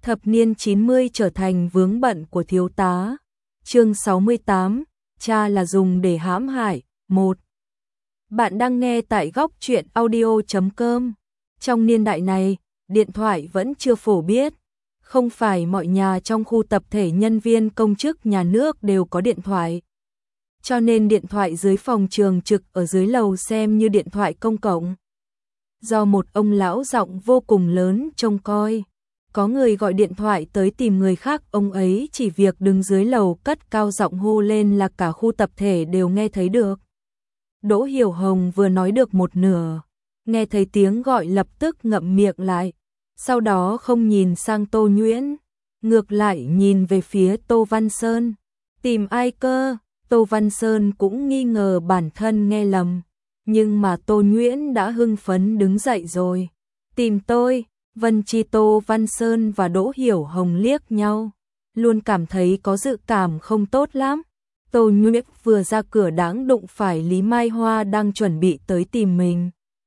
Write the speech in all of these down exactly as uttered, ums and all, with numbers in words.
Thập niên chín mươi trở thành vướng bận của thiếu tá. Chương sáu mươi tám, cha là dùng để hãm hại. một. Bạn đang nghe tại góc truyện audio chấm com. Trong niên đại này, điện thoại vẫn chưa phổ biến. Không phải mọi nhà trong khu tập thể nhân viên công chức nhà nước đều có điện thoại. Cho nên điện thoại dưới phòng trường trực ở dưới lầu xem như điện thoại công cộng. Do một ông lão giọng vô cùng lớn trông coi, có người gọi điện thoại tới tìm người khác, ông ấy chỉ việc đứng dưới lầu cất cao giọng hô lên là cả khu tập thể đều nghe thấy được. Đỗ Hiểu Hồng vừa nói được một nửa, nghe thấy tiếng gọi lập tức ngậm miệng lại, sau đó không nhìn sang Tô Nhuyễn, ngược lại nhìn về phía Tô Văn Sơn. Tìm ai cơ? Tô Văn Sơn cũng nghi ngờ bản thân nghe lầm, nhưng mà Tô Nhuyễn đã hưng phấn đứng dậy rồi. Tìm tôi. Vân Chi, Tô Văn Sơn và Đỗ Hiểu Hồng liếc nhau, luôn cảm thấy có dự cảm không tốt lắm. Tô Nhuyễn vừa ra cửa đãng đụng phải Lý Mai Hoa đang chuẩn bị tới tìm mình.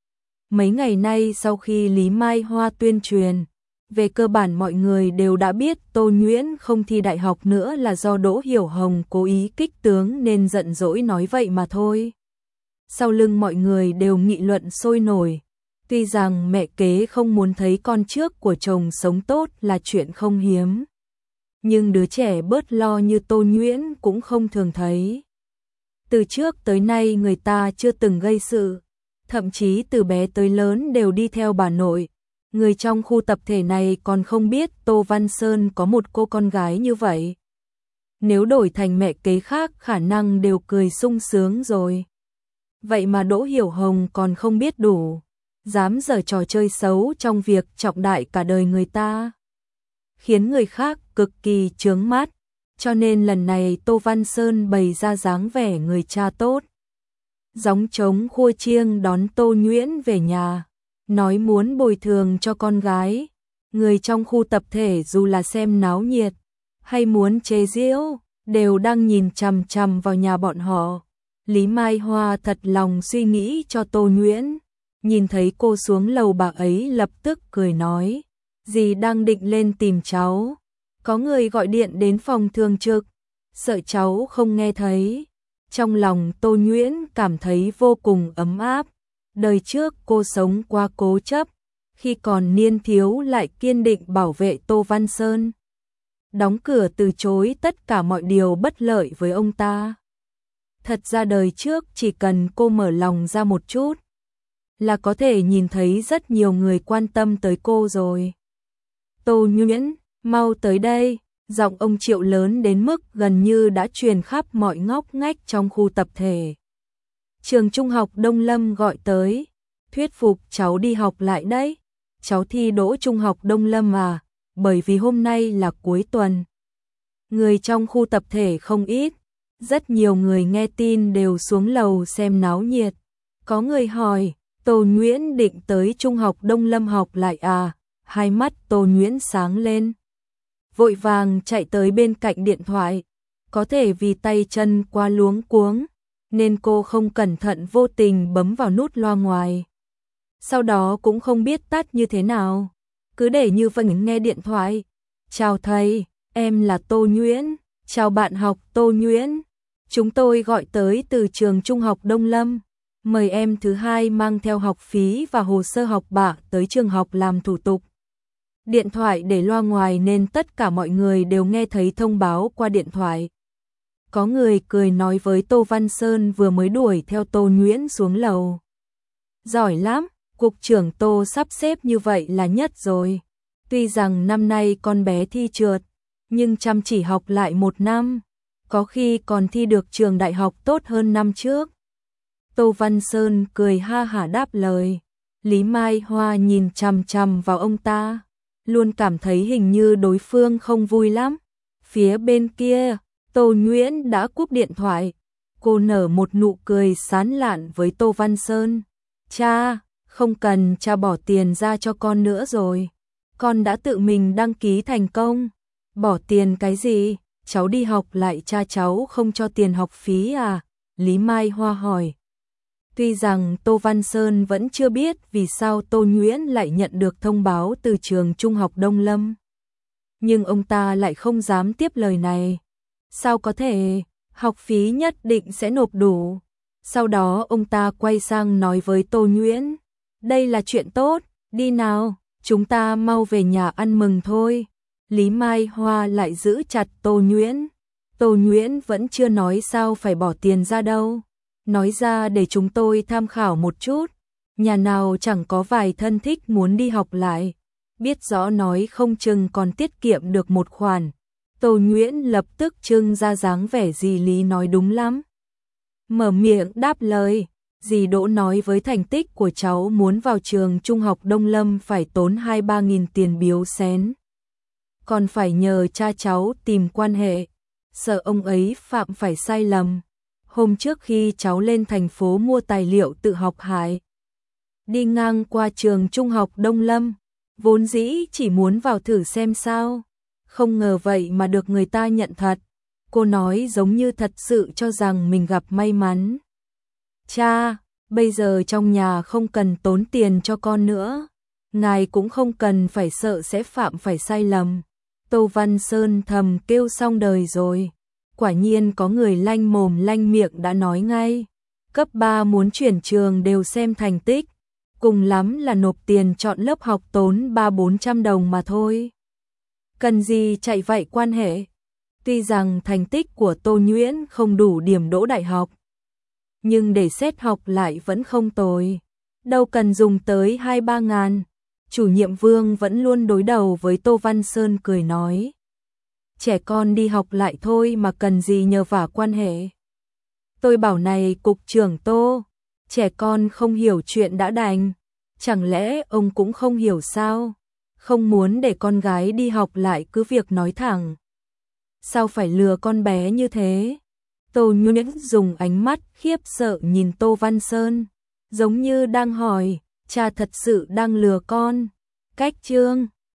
Mấy ngày nay sau khi Lý Mai Hoa tuyên truyền, về cơ bản mọi người đều đã biết Tô Nhuyễn không thi đại học nữa là do Đỗ Hiểu Hồng cố ý kích tướng nên giận dỗi nói vậy mà thôi. Sau lưng mọi người đều nghị luận sôi nổi. Tuy rằng mẹ kế không muốn thấy con trước của chồng sống tốt là chuyện không hiếm, nhưng đứa trẻ bớt lo như Tô Nhuyễn cũng không thường thấy. Từ trước tới nay người ta chưa từng gây sự, thậm chí từ bé tới lớn đều đi theo bà nội. Người trong khu tập thể này còn không biết Tô Văn Sơn có một cô con gái như vậy. Nếu đổi thành mẹ kế khác khả năng đều cười sung sướng rồi. Vậy mà Đỗ Hiểu Hồng còn không biết đủ, dám giở trò chơi xấu trong việc trọng đại cả đời người ta, khiến người khác cực kỳ chướng mắt. Cho nên lần này Tô Văn Sơn bày ra dáng vẻ người cha tốt, gióng trống khua chiêng đón Tô Nhuyễn về nhà, nói muốn bồi thường cho con gái. Người trong khu tập thể dù là xem náo nhiệt hay muốn chế giễu đều đang nhìn chằm chằm vào nhà bọn họ. Lý Mai Hoa thật lòng suy nghĩ cho Tô Nhuyễn, nhìn thấy cô xuống lầu bà ấy lập tức cười nói, dì đang định lên tìm cháu, có người gọi điện đến phòng thường trực, sợ cháu không nghe thấy. Trong lòng Tô Nhuyễn cảm thấy vô cùng ấm áp, đời trước cô sống quá cố chấp, khi còn niên thiếu lại kiên định bảo vệ Tô Văn Sơn, đóng cửa từ chối tất cả mọi điều bất lợi với ông ta. Thật ra đời trước chỉ cần cô mở lòng ra một chút là có thể nhìn thấy rất nhiều người quan tâm tới cô rồi. Tô Nhuyễn, mau tới đây. Giọng ông Triệu lớn đến mức gần như đã truyền khắp mọi ngóc ngách trong khu tập thể. Trường trung học Đông Lâm gọi tới, thuyết phục cháu đi học lại đấy. Cháu thi đỗ trung học Đông Lâm à, bởi vì hôm nay là cuối tuần. Người trong khu tập thể không ít, rất nhiều người nghe tin đều xuống lầu xem náo nhiệt. Có người hỏi, Tô Nhuyễn định tới trung học Đông Lâm học lại à? Hai mắt Tô Nhuyễn sáng lên, vội vàng chạy tới bên cạnh điện thoại. Có thể vì tay chân quá luống cuống nên cô không cẩn thận vô tình bấm vào nút loa ngoài. Sau đó cũng không biết tắt như thế nào, cứ để như vậy nghe điện thoại. Chào thầy, em là Tô Nhuyễn. Chào bạn học Tô Nhuyễn, chúng tôi gọi tới từ trường trung học Đông Lâm. Mời em thứ hai mang theo học phí và hồ sơ học bạ tới trường học làm thủ tục. Điện thoại để loa ngoài nên tất cả mọi người đều nghe thấy thông báo qua điện thoại. Có người cười nói với Tô Văn Sơn vừa mới đuổi theo Tô Nhuyễn xuống lầu. Giỏi lắm, cục trưởng Tô sắp xếp như vậy là nhất rồi. Tuy rằng năm nay con bé thi trượt, nhưng chăm chỉ học lại một năm, có khi còn thi được trường đại học tốt hơn năm trước. Tô Văn Sơn cười ha hả đáp lời. Lý Mai Hoa nhìn chằm chằm vào ông ta, luôn cảm thấy hình như đối phương không vui lắm. Phía bên kia, Tô Nhuyễn đã cúp điện thoại. Cô nở một nụ cười sán lạn với Tô Văn Sơn. Cha, không cần cha bỏ tiền ra cho con nữa rồi. Con đã tự mình đăng ký thành công. Bỏ tiền cái gì? Cháu đi học lại cha cháu không cho tiền học phí à? Lý Mai Hoa hỏi. Tuy rằng Tô Văn Sơn vẫn chưa biết vì sao Tô Nhuyễn lại nhận được thông báo từ trường trung học Đông Lâm, nhưng ông ta lại không dám tiếp lời này. Sao có thể, học phí nhất định sẽ nộp đủ. Sau đó ông ta quay sang nói với Tô Nhuyễn, đây là chuyện tốt, đi nào, chúng ta mau về nhà ăn mừng thôi. Lý Mai Hoa lại giữ chặt Tô Nhuyễn. Tô Nhuyễn vẫn chưa nói sao phải bỏ tiền ra đâu. Nói ra để chúng tôi tham khảo một chút. Nhà nào chẳng có vài thân thích muốn đi học lại. Biết rõ nói không chừng còn tiết kiệm được một khoản. Tô Nhuyễn lập tức trưng ra dáng vẻ dì Lý nói đúng lắm. Mở miệng đáp lời, dì Đỗ nói với thành tích của cháu muốn vào trường trung học Đông Lâm phải tốn hai ba nghìn tiền biếu xén. Còn phải nhờ cha cháu tìm quan hệ, sợ ông ấy phạm phải sai lầm. Hôm trước khi cháu lên thành phố mua tài liệu tự học hại, đi ngang qua trường trung học Đông Lâm, vốn dĩ chỉ muốn vào thử xem sao, không ngờ vậy mà được người ta nhận thật. Cô nói giống như thật sự cho rằng mình gặp may mắn. Cha, bây giờ trong nhà không cần tốn tiền cho con nữa, ngài cũng không cần phải sợ sẽ phạm phải sai lầm. Tô Văn Sơn thầm kêu xong đời rồi. Quả nhiên có người lanh mồm lanh miệng đã nói ngay. Cấp ba muốn chuyển trường đều xem thành tích, cùng lắm là nộp tiền chọn lớp học tốn ba bốn trăm đồng mà thôi. Cần gì chạy vậy quan hệ. Tuy rằng thành tích của Tô Nhuyễn không đủ điểm đỗ đại học, nhưng để xét học lại vẫn không tồi. Đâu cần dùng tới hai ba ngàn. Chủ nhiệm Vương vẫn luôn đối đầu với Tô Văn Sơn cười nói. Trẻ con đi học lại thôi mà cần gì nhờ vả quan hệ. Tôi bảo này cục trưởng Tô, trẻ con không hiểu chuyện đã đành. Chẳng lẽ ông cũng không hiểu sao? Không muốn để con gái đi học lại cứ việc nói thẳng. Sao phải lừa con bé như thế? Tô Nhuyễn dùng ánh mắt khiếp sợ nhìn Tô Văn Sơn, giống như đang hỏi, cha thật sự đang lừa con. Cách chương